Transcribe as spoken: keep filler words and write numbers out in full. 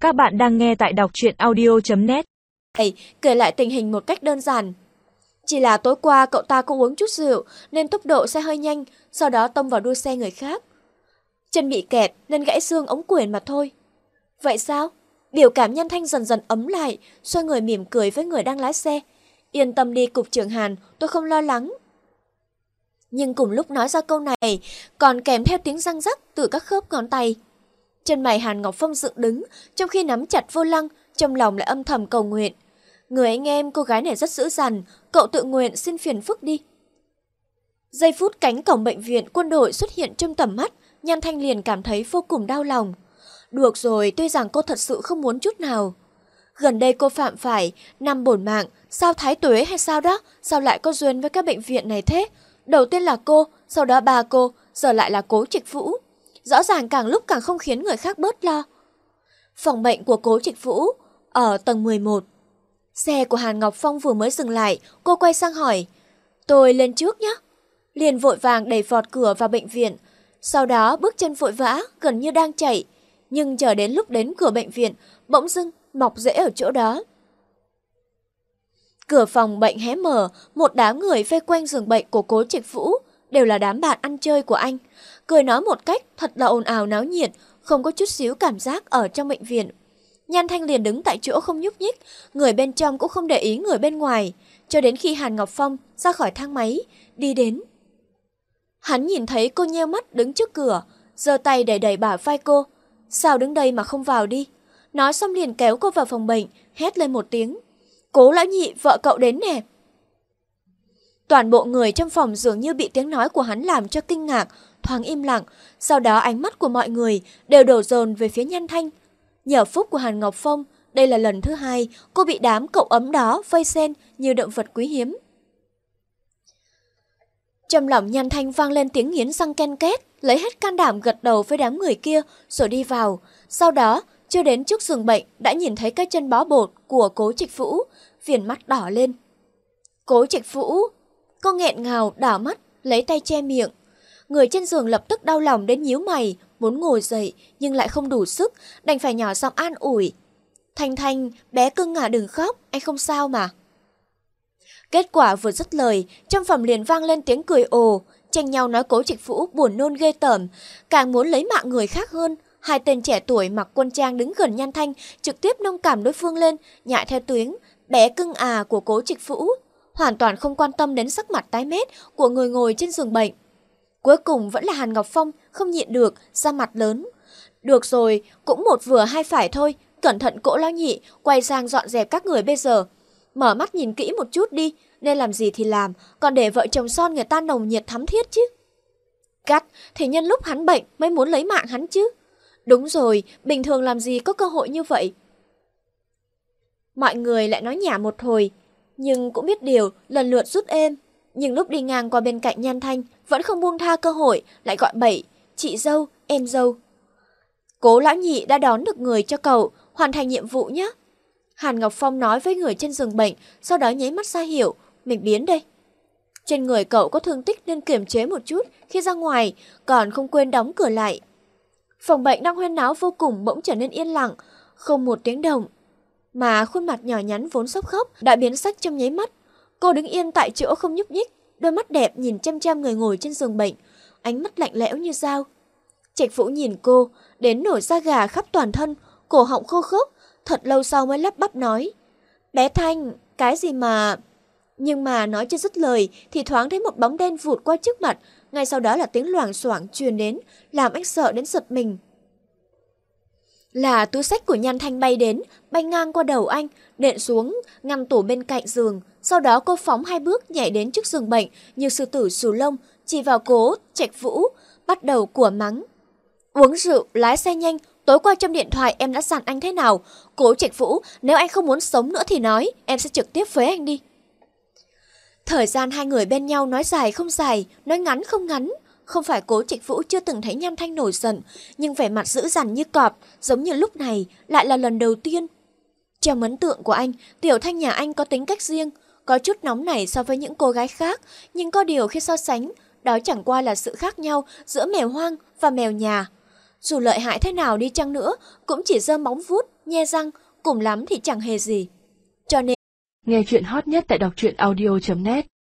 Các bạn đang nghe tại đọc truyện audio chấm net. Kể lại tình hình một cách đơn giản. Chỉ là tối qua cậu ta cũng uống chút rượu nên tốc độ xe hơi nhanh, sau đó tông vào đuôi xe người khác. Chân bị kẹt nên gãy xương ống quyển mà thôi. Vậy sao? Biểu cảm Nhan Thanh dần dần ấm lại, xoay người mỉm cười với người đang lái xe. Yên tâm đi cục trưởng Hàn, tôi không lo lắng. Nhưng cùng lúc nói ra câu này, còn kèm theo tiếng răng rắc từ các khớp ngón tay. Chân mày Hàn Ngọc Phong dựng đứng, trong khi nắm chặt vô lăng, trong lòng lại âm thầm cầu nguyện. Người anh em cô gái này rất dữ dằn, cậu tự nguyện xin phiền phức đi. Giây phút cánh cổng bệnh viện quân đội xuất hiện trong tầm mắt, Nhan Thanh liền cảm thấy vô cùng đau lòng. Được rồi, tuy rằng cô thật sự không muốn chút nào. Gần đây cô phạm phải năm bổn mạng, sao Thái Tuế hay sao đó, sao lại có duyên với các bệnh viện này thế? Đầu tiên là cô, sau đó ba cô, giờ lại là Cố Trịch Vũ. Rõ ràng càng lúc càng không khiến người khác bớt lo. Phòng bệnh của Cố Trịch Vũ ở tầng mười một. Xe của Hàn Ngọc Phong vừa mới dừng lại, cô quay sang hỏi, tôi lên trước nhé. Liền vội vàng đẩy vọt cửa vào bệnh viện, sau đó bước chân vội vã, gần như đang chạy. Nhưng chờ đến lúc đến cửa bệnh viện, bỗng dưng mọc rễ ở chỗ đó. Cửa phòng bệnh hé mở, một đám người vây quanh giường bệnh của Cố Trịch Vũ, đều là đám bạn ăn chơi của anh. Cười nói một cách thật là ồn ào náo nhiệt, không có chút xíu cảm giác ở trong bệnh viện. Nhan Thanh liền đứng tại chỗ không nhúc nhích, người bên trong cũng không để ý người bên ngoài, cho đến khi Hàn Ngọc Phong ra khỏi thang máy, đi đến. Hắn nhìn thấy cô nheo mắt đứng trước cửa, giơ tay đẩy đẩy bả vai cô. Sao đứng đây mà không vào đi? Nói xong liền kéo cô vào phòng bệnh, hét lên một tiếng. Cố lão nhị, vợ cậu đến nè. Toàn bộ người trong phòng dường như bị tiếng nói của hắn làm cho kinh ngạc, thoáng im lặng, sau đó ánh mắt của mọi người đều đổ dồn về phía Nhan Thanh. Nhờ phúc của Hàn Ngọc Phong, đây là lần thứ hai cô bị đám cậu ấm đó vây xen như động vật quý hiếm. Trong lòng Nhan Thanh vang lên tiếng nghiến răng ken két, lấy hết can đảm gật đầu với đám người kia rồi đi vào. Sau đó, chưa đến trước giường bệnh đã nhìn thấy cái chân bó bột của Cố Trịch Vũ, viền mắt đỏ lên. Cố Trịch Vũ, cô nghẹn ngào đảo mắt, lấy tay che miệng. Người trên giường lập tức đau lòng đến nhíu mày, muốn ngồi dậy nhưng lại không đủ sức, đành phải nhỏ giọng an ủi. Thanh Thanh, bé cưng à, đừng khóc, anh không sao mà. Kết quả vừa dứt lời, trong phòng liền vang lên tiếng cười ồ, tranh nhau nói Cố Trịch Vũ buồn nôn ghê tởm, càng muốn lấy mạng người khác hơn. Hai tên trẻ tuổi mặc quân trang đứng gần Nhan Thanh, trực tiếp nông cảm đối phương lên, nhại theo tiếng bé cưng à của Cố Trịch Vũ, hoàn toàn không quan tâm đến sắc mặt tái mét của người ngồi trên giường bệnh. Cuối cùng vẫn là Hàn Ngọc Phong không nhịn được, ra mặt lớn. Được rồi, cũng một vừa hai phải thôi, cẩn thận Cố lão nhị, quay sang dọn dẹp các người bây giờ. Mở mắt nhìn kỹ một chút đi, nên làm gì thì làm, còn để vợ chồng son người ta nồng nhiệt thắm thiết chứ. Cắt, thì nhân lúc hắn bệnh mới muốn lấy mạng hắn chứ. Đúng rồi, bình thường làm gì có cơ hội như vậy. Mọi người lại nói nhả một hồi, nhưng cũng biết điều, lần lượt rút êm. Nhưng lúc đi ngang qua bên cạnh Nhan Thanh, vẫn không buông tha cơ hội, lại gọi bậy, chị dâu, em dâu. Cố lão nhị đã đón được người cho cậu, hoàn thành nhiệm vụ nhé. Hàn Ngọc Phong nói với người trên giường bệnh, sau đó nháy mắt ra hiệu, mình biến đây. Trên người cậu có thương tích nên kiềm chế một chút khi ra ngoài, còn không quên đóng cửa lại. Phòng bệnh đang huyên náo vô cùng bỗng trở nên yên lặng, không một tiếng động. Mà khuôn mặt nhỏ nhắn vốn sắp khóc đã biến sắc trong nháy mắt. Cô đứng yên tại chỗ không nhúc nhích, đôi mắt đẹp nhìn chăm chăm người ngồi trên giường bệnh, ánh mắt lạnh lẽo như dao. Trạch Vũ nhìn cô, đến nổi da gà khắp toàn thân, cổ họng khô khốc, thật lâu sau mới lắp bắp nói. Bé Thanh, cái gì mà... Nhưng mà nói chưa dứt lời thì thoáng thấy một bóng đen vụt qua trước mặt, ngay sau đó là tiếng loảng xoảng truyền đến, làm anh sợ đến giật mình. Là túi xách của Nhan Thanh bay đến, bay ngang qua đầu anh, nện xuống ngăn tủ bên cạnh giường. Sau đó cô phóng hai bước nhảy đến trước giường bệnh như sư tử xù lông, chỉ vào Cố Trạch Vũ, bắt đầu của mắng. Uống rượu, lái xe nhanh, tối qua trong điện thoại em đã dặn anh thế nào? Cố Trạch Vũ, nếu anh không muốn sống nữa thì nói, em sẽ trực tiếp với anh đi. Thời gian hai người bên nhau nói dài không dài, nói ngắn không ngắn. Không phải Cố Trạch Vũ chưa từng thấy Nhan Thanh nổi giận, nhưng vẻ mặt dữ dằn như cọp, giống như lúc này, lại là lần đầu tiên. Trong ấn tượng của anh, Tiểu Thanh nhà anh có tính cách riêng, có chút nóng nảy so với những cô gái khác, nhưng có điều khi so sánh, đó chẳng qua là sự khác nhau giữa mèo hoang và mèo nhà. Dù lợi hại thế nào đi chăng nữa, cũng chỉ giơ móng vuốt, nhe răng, cùng lắm thì chẳng hề gì. Cho nên, nghe chuyện hot nhất tại đọc truyện audio chấm net.